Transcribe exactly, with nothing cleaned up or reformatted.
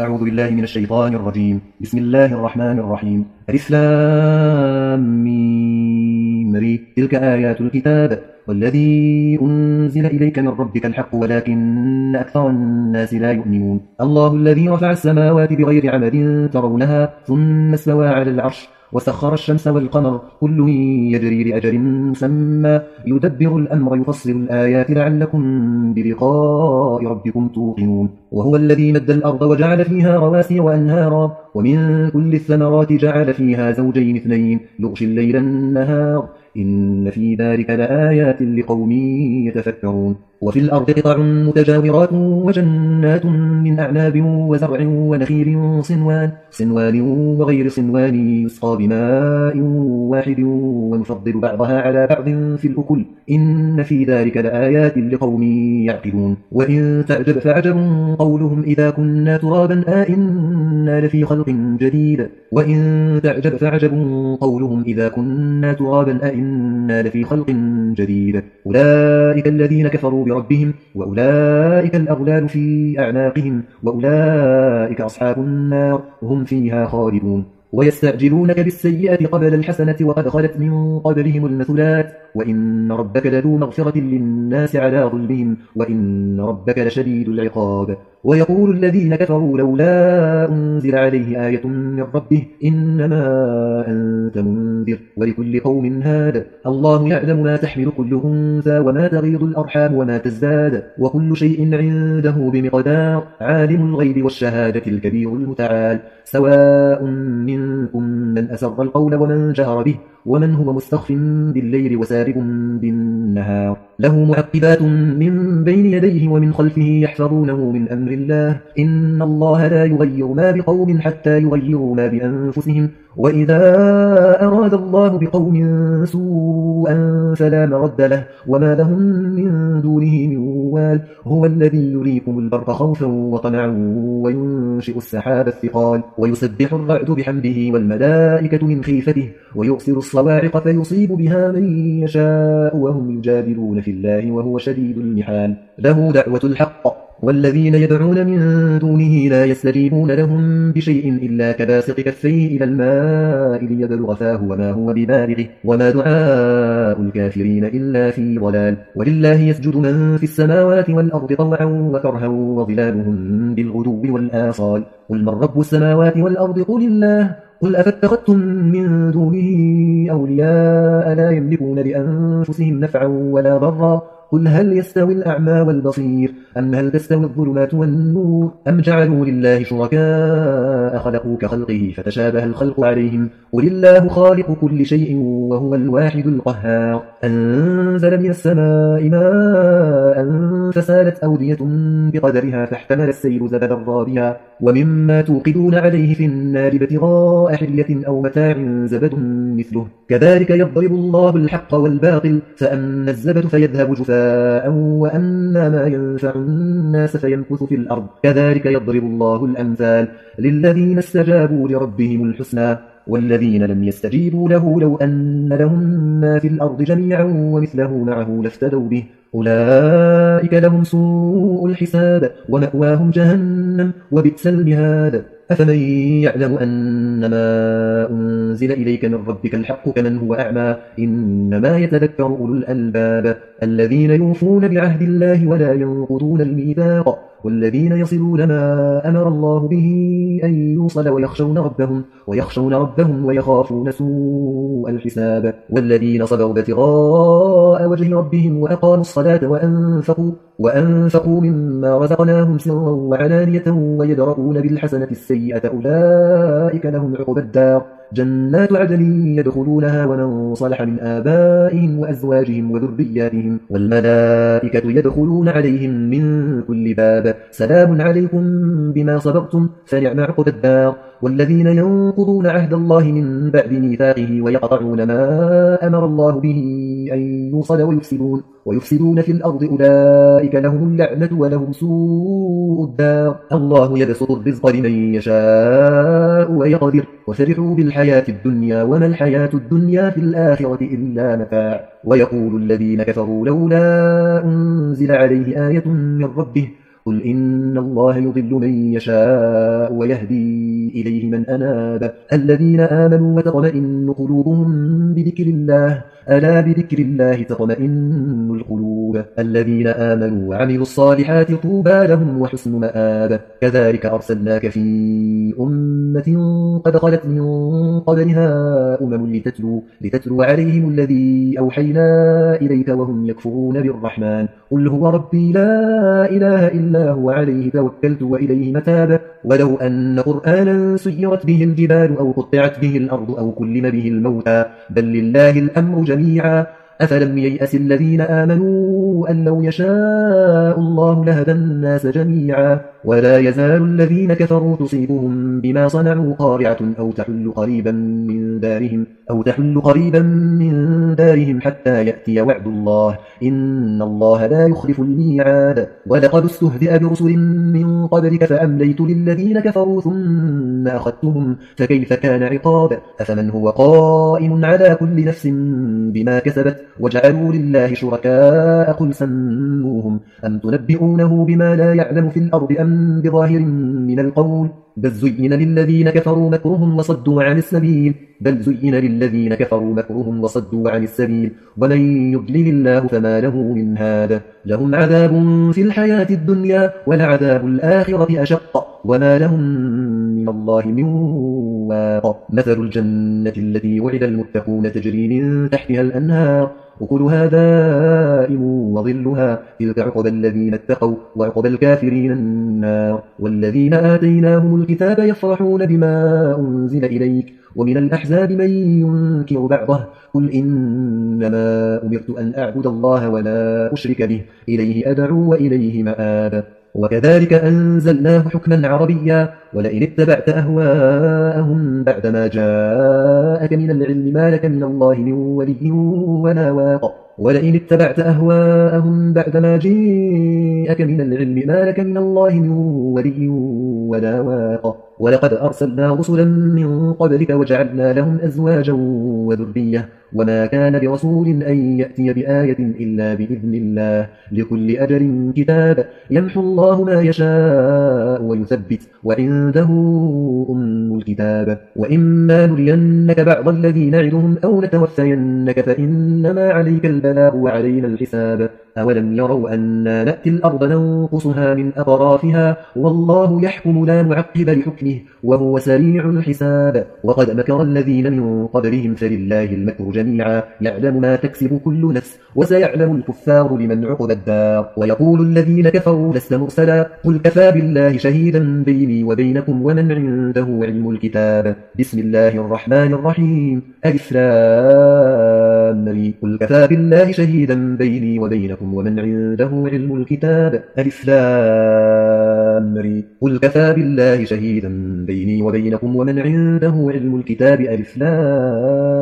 أعوذ بالله من الشيطان الرجيم. بسم الله الرحمن الرحيم. ألف لام ميم ر تلك آيات الكتاب والذي أنزل إليك من ربك الحق ولكن أكثر الناس لا يؤمنون. الله الذي رفع السماوات بغير عمد ترونها ثم استوى على العرش وسخر الشمس والقمر كل يجري لأجل مسمى يدبر الأمر يفصل الآيات لعلكم بلقاء ربكم توقنون. وهو الذي مد الأرض وجعل فيها رواسي وأنهارا ومن كل الثمرات جعل فيها زوجين اثنين يغشي الليل النهار إن في ذلك لآيات لقوم يتفكرون. وفي الأرض قطع متجاورات وجنات من أعناب وزرع ونخيل صنوان صنوان وغير صنوان يسقى بماء واحد ونفضل بعضها على بعض في الأكل إن في ذلك لآيات لقوم يعقلون. وإن تعجب فعجب قولهم إذا كنا ترابا آئنا لفي خلق جديد وإن تعجب فعجب قولهم إذا كنا ترابا آئنا لفي خلق جديد أولئك الذين كفروا بربهم وأولئك الأغلال في أعناقهم وأولئك أصحاب النار هم فيها خالدون. ويستعجلونك بالسيئة قبل الحسنة وقد خلت من قبلهم المثلات وإن ربك لذو مغفرة للناس على ظلمهم وإن ربك لشديد العقاب. ويقول الذين كفروا لولا أنزل عليه آية من ربه إنما أنت منذر ولكل قوم هاد الله يعلم ما تحمل كل أنثى وما تغيض الأرحام وما تزداد وكل شيء عنده بمقدار عالم الغيب والشهادة الكبير المتعال. سواء منكم من أسر القول ومن جهر به ومن هو مستخف بالليل وسارب بالنهار له معقبات من بين يديه ومن خلفه يحفظونه من أمر الله إن الله لا يغير ما بقوم حتى يغيروا ما بأنفسهم وإذا أراد الله بقوم سوءا فلا مرد له وما لهم من دونه من وال هو الذي يريكم البرق خوفا وطمعا وينشئ السحاب الثقال ويسبح الرعد بحمده والملائكة من خيفته ويؤثر الصواعق فيصيب بها من يشاء وهم يجادلون في الله وهو شديد المحال. له دعوة الحق والذين يدعون من دونه لا يستجيبون لهم بشيء إلا كباسط كفيه إلى الماء ليبلغ فاه وما هو ببالغه وما دعاء الكافرين إلا في ضلال. ولله يسجد من في السماوات والأرض طوعا وكرها وظلالهم بالغدو والآصال. قل من رب السماوات والأرض قل الله قل أفاتخذتم من دونه أولياء لا يملكون لأنفسهم نفعا ولا ضرا قل هل يستوي الأعمى والبصير أم هل تستوي الظلمات والنور أم جعلوا لله شركاء خلقوا كخلقه فتشابه الخلق عليهم قل الله خالق كل شيء وهو الواحد القهار. أنزل من السماء ماء فسالت أودية بقدرها فاحتمل السيل زبدا رابيا ومما توقدون عليه في النار ابتغاء حلية أو متاع زبد مثله كذلك يضرب الله الحق والباطل فأما الزبد فيذهب جفاء وأما ما ينفع الناس فيمكث في الأرض كذلك يضرب الله الأمثال للذين استجابوا لربهم الحسنى والذين لم يستجيبوا له لو أن لهم ما في الأرض جميعا ومثله معه لافتدوا به أولئك لهم سوء الحساب ومأواهم جهنم وبئس المهاد. أفمن يعلم أنما أنزل إليك من ربك الحق كمن هو أعمى إنما يتذكر أولو الألباب الذين يوفون بعهد الله ولا ينقضون الميثاق والذين يصلون ما أمر الله به أن يوصل ويخشون ربهم ويخشون ربهم ويخافون سوء الحساب. والذين صبروا ابتغاء وجه ربهم وأقاموا الصلاة وأنفقوا وأنفقوا مما رزقناهم سرا وعلانية ويدرؤون بالحسنة السيئة أولئك لهم عقبى الدار جنات عدن يدخلونها ومن صلح من آبائهم وأزواجهم وذرياتهم والملائكة يدخلون عليهم من كل باب سلام عليكم بما صبرتم فنعم عقبى الدار. والذين ينقضون عهد الله من بعد ميثاقه ويقطعون ما أمر الله به أن يوصل ويفسدون ويفسدون في الأرض أولئك لهم اللعنة ولهم سوء الدار. الله يبسط الرزق لمن يشاء ويقدر وفرحوا بالحياة الدنيا وما الحياة الدنيا في الآخرة إلا متاع. ويقول الذين كفروا لولا أنزل عليه آية من ربه قل إن الله يضل من يشاء ويهدي إليه من أناب الذين آمنوا وتطمئن قلوبهم بذكر الله ألا بذكر الله تطمئن القلوب الذين آمنوا وعملوا الصالحات طوبى لهم وحسن مآب كذلك أرسلناك في أمة قد خلت من قبلها أمم لتتلو, لتتلو عليهم الذي أوحينا إليك وهم يكفرون بالرحمن قل هو ربي لا إله إلا هو عليه توكلت وإليه متاب ولو أن قرآنا سيرت به الجبال أو قطعت به الأرض أو كلم به الموتى بل لله الأمر جميعا أفلم ييأس الذين آمنوا أن لو يشاء الله لهدى الناس جميعا ولا يزال الذين كفروا تصيبهم بما صنعوا قارعة أو تحل قريبا من دارهم أو تحل قريبا من دارهم حتى يأتي وعد الله إن الله لا يخلف الميعاد ولقد استهزئ برسل من قبلك فأمليت للذين كفروا ثم أخذتهم فكيف كان عقاب أفمن هو قائم على كل نفس بما كسبت وجعلوا لله شركاء قل سموهم أم تنبئونه بما لا يعلم في الأرض أم بظاهر من القول بل زين للذين كفروا مكرهم وصدوا عن السبيل بل زين للذين كفروا مكرهم وصدوا عن السبيل ولن يضلل الله فما له من هاد لهم عذاب في الحياة الدنيا ولعذاب الآخرة أشق وما لهم من الله من واق مثل الجنة التي وعد المتقون تجري من تحتها الأنهار أكلها دائم وظلها تلك عقبى الذين اتقوا وعقبى الكافرين النار والذين آتيناهم الكتاب يفرحون بما أنزل إليك ومن الأحزاب من ينكر بعضه قل إنما أمرت أن أعبد الله ولا أشرك به إليه أدعو وإليه مآب وكذلك أنزلناه حكما عربيا ولئن اتبعت أهواءهم بعدما جاءك من العلم ما لك من الله من ولي ولا واق ولئن اتبعت أهواءهم بعدما جاءك من العلم ما لك من الله من ولي ولا واق ولقد أرسلنا رسلا من قبلك وجعلنا لهم أزواجا وذرية وما كان برسول أن يأتي بآية إلا بإذن الله لكل أجل كتاب يمحو الله ما يشاء ويثبت وعنده أم الكتاب وإما نرينك بعض الذي نعدهم أو نتوفينك فإنما عليك البلاغ وعلينا الحساب أولم يروا أنا نأتي الأرض ننقصها من أطرافها والله يحكم لا معقب لحكمه وهو سريع الحساب وقد مكر الذين من قبلهم فلله المكر جميعا يعلم ما تكسب كل نفس وسيعلم الكفار لمن عقب الدار ويقول الذين كفروا لست مرسلا قل كفى بالله شهيدا بيني وبينكم ومن عنده علم الكتاب بسم الله الرحمن الرحيم ألف لام ميم قل كفى بالله شهيدا بيني وبينكم ومن عنده علم الكتاب ألف لام ميم قل كفى بالله شهيدا بيني وبينكم ومن عنده علم الكتاب ألف لام